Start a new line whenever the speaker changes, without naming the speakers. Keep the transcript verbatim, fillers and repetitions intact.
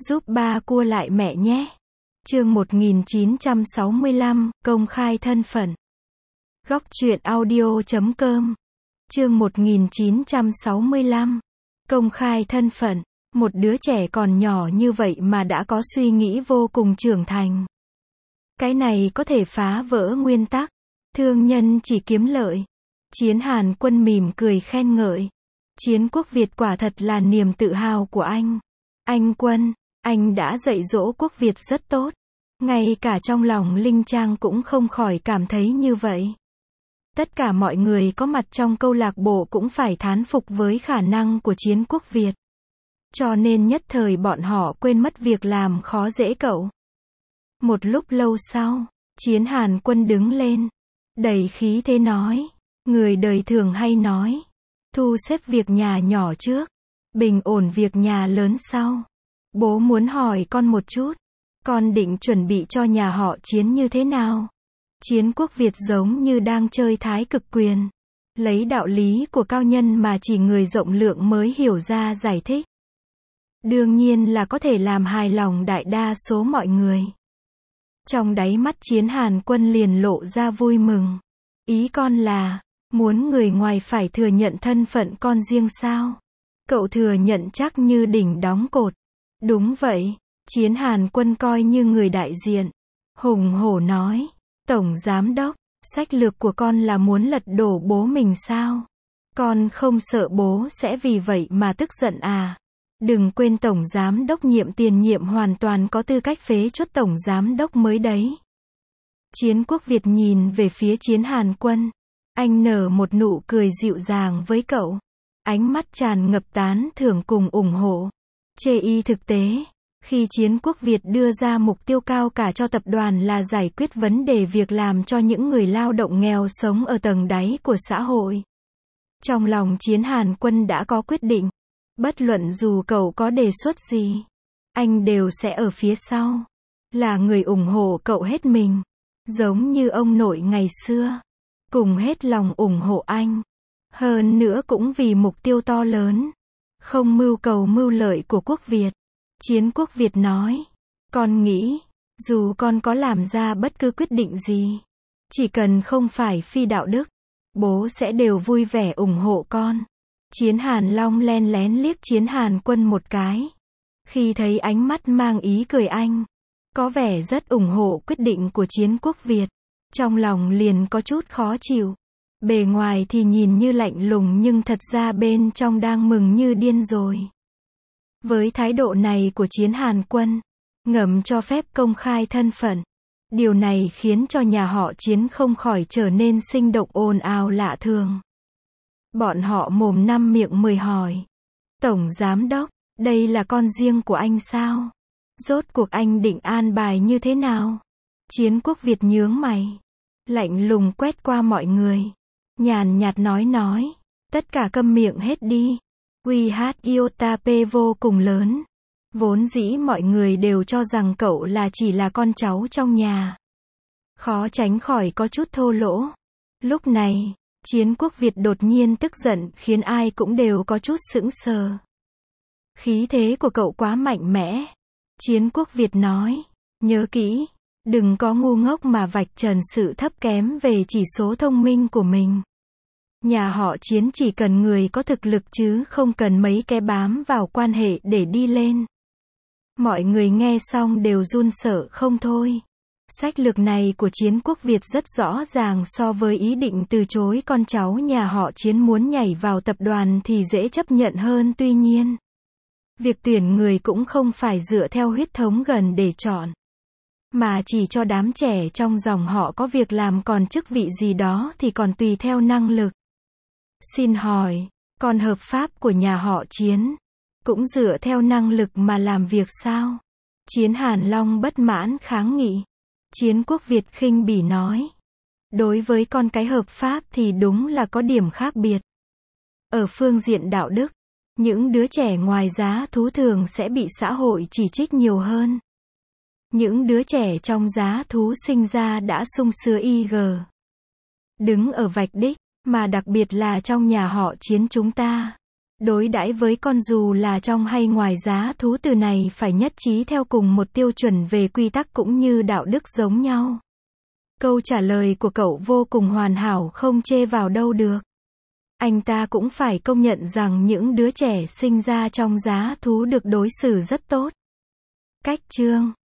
Giúp ba cua lại mẹ nhé. Chương một nghìn chín trăm sáu mươi lăm, công khai thân phận. Góc truyện audio chấm com. Chương một nghìn chín trăm sáu mươi lăm, công khai thân phận. Một đứa trẻ còn nhỏ như vậy mà đã có suy nghĩ vô cùng trưởng thành. Cái này có thể phá vỡ nguyên tắc. Thương nhân chỉ kiếm lợi. Chiến Hàn Quân mỉm cười khen ngợi. Chiến quốc Việt quả thật là niềm tự hào của anh. Anh Quân, anh đã dạy dỗ quốc Việt rất tốt. Ngay cả trong lòng Linh Trang cũng không khỏi cảm thấy như vậy. Tất cả mọi người có mặt trong câu lạc bộ cũng phải thán phục với khả năng của Chiến quốc Việt. Cho nên nhất thời bọn họ quên mất việc làm khó dễ cậu. Một lúc lâu sau, Chiến Hàn Quân đứng lên, đầy khí thế nói, người đời thường hay nói, thu xếp việc nhà nhỏ trước, bình ổn việc nhà lớn sau. Bố muốn hỏi con một chút, con định chuẩn bị cho nhà họ Chiến như thế nào? Chiến quốc Việt giống như đang chơi thái cực quyền, lấy đạo lý của cao nhân mà chỉ người rộng lượng mới hiểu ra giải thích. Đương nhiên là có thể làm hài lòng đại đa số mọi người. Trong đáy mắt Chiến Hàn Quân liền lộ ra vui mừng. Ý con là, muốn người ngoài phải thừa nhận thân phận con riêng sao? Cậu thừa nhận chắc như đỉnh đóng cột. Đúng vậy, Chiến Hàn Quân coi như người đại diện. Hùng hổ nói, Tổng Giám Đốc, sách lược của con là muốn lật đổ bố mình sao? Con không sợ bố sẽ vì vậy mà tức giận à? Đừng quên Tổng Giám Đốc nhiệm tiền nhiệm hoàn toàn có tư cách phế truất Tổng Giám Đốc mới đấy. Chiến quốc Việt nhìn về phía Chiến Hàn Quân. Anh nở một nụ cười dịu dàng với cậu. Ánh mắt tràn ngập tán thưởng cùng ủng hộ. Chê y thực tế, khi Chiến quốc Việt đưa ra mục tiêu cao cả cho tập đoàn là giải quyết vấn đề việc làm cho những người lao động nghèo sống ở tầng đáy của xã hội. Trong lòng Chiến Hàn Quân đã có quyết định. Bất luận dù cậu có đề xuất gì, anh đều sẽ ở phía sau. Là người ủng hộ cậu hết mình. Giống như ông nội ngày xưa. Cùng hết lòng ủng hộ anh. Hơn nữa cũng vì mục tiêu to lớn. Không mưu cầu mưu lợi của quốc Việt. Chiến quốc Việt nói. Con nghĩ, dù con có làm ra bất cứ quyết định gì, chỉ cần không phải phi đạo đức, bố sẽ đều vui vẻ ủng hộ con. Chiến Hàn Long len lén liếc Chiến Hàn Quân một cái. Khi thấy ánh mắt mang ý cười anh, có vẻ rất ủng hộ quyết định của Chiến quốc Việt. Trong lòng liền có chút khó chịu. Bề ngoài thì nhìn như lạnh lùng nhưng thật ra bên trong đang mừng như điên rồi. Với thái độ này của Chiến Hàn Quân, ngầm cho phép công khai thân phận. Điều này khiến cho nhà họ Chiến không khỏi trở nên sinh động ồn ào lạ thường. Bọn họ mồm năm miệng mười hỏi. Tổng Giám Đốc, đây là con riêng của anh sao? Rốt cuộc anh định an bài như thế nào? Chiến quốc Việt nhướng mày. Lạnh lùng quét qua mọi người. Nhàn nhạt nói nói. Tất cả câm miệng hết đi. quy hát iota p vô cùng lớn. Vốn dĩ mọi người đều cho rằng cậu là chỉ là con cháu trong nhà. Khó tránh khỏi có chút thô lỗ. Lúc này, Chiến quốc Việt đột nhiên tức giận khiến ai cũng đều có chút sững sờ. Khí thế của cậu quá mạnh mẽ. Chiến quốc Việt nói, nhớ kỹ, đừng có ngu ngốc mà vạch trần sự thấp kém về chỉ số thông minh của mình. Nhà họ Chiến chỉ cần người có thực lực chứ không cần mấy cái bám vào quan hệ để đi lên. Mọi người nghe xong đều run sợ không thôi. Sách lược này của Chiến quốc Việt rất rõ ràng so với ý định từ chối con cháu nhà họ Chiến muốn nhảy vào tập đoàn thì dễ chấp nhận hơn. Tuy nhiên, việc tuyển người cũng không phải dựa theo huyết thống gần để chọn, mà chỉ cho đám trẻ trong dòng họ có việc làm, còn chức vị gì đó thì còn tùy theo năng lực. Xin hỏi, còn hợp pháp của nhà họ Chiến cũng dựa theo năng lực mà làm việc sao? Chiến Hàn Long bất mãn kháng nghị. Chiến quốc Việt khinh bỉ nói. Đối với con cái hợp pháp thì đúng là có điểm khác biệt. Ở phương diện đạo đức, những đứa trẻ ngoài giá thú thường sẽ bị xã hội chỉ trích nhiều hơn. Những đứa trẻ trong giá thú sinh ra đã sung sứa y gờ. Đứng ở vạch đích, mà đặc biệt là trong nhà họ Chiến chúng ta. Đối đãi với con dù là trong hay ngoài giá thú từ này phải nhất trí theo cùng một tiêu chuẩn về quy tắc cũng như đạo đức giống nhau. Câu trả lời của cậu vô cùng hoàn hảo, không chê vào đâu được. Anh ta cũng phải công nhận rằng những đứa trẻ sinh ra trong giá thú được đối xử rất tốt. Cách chương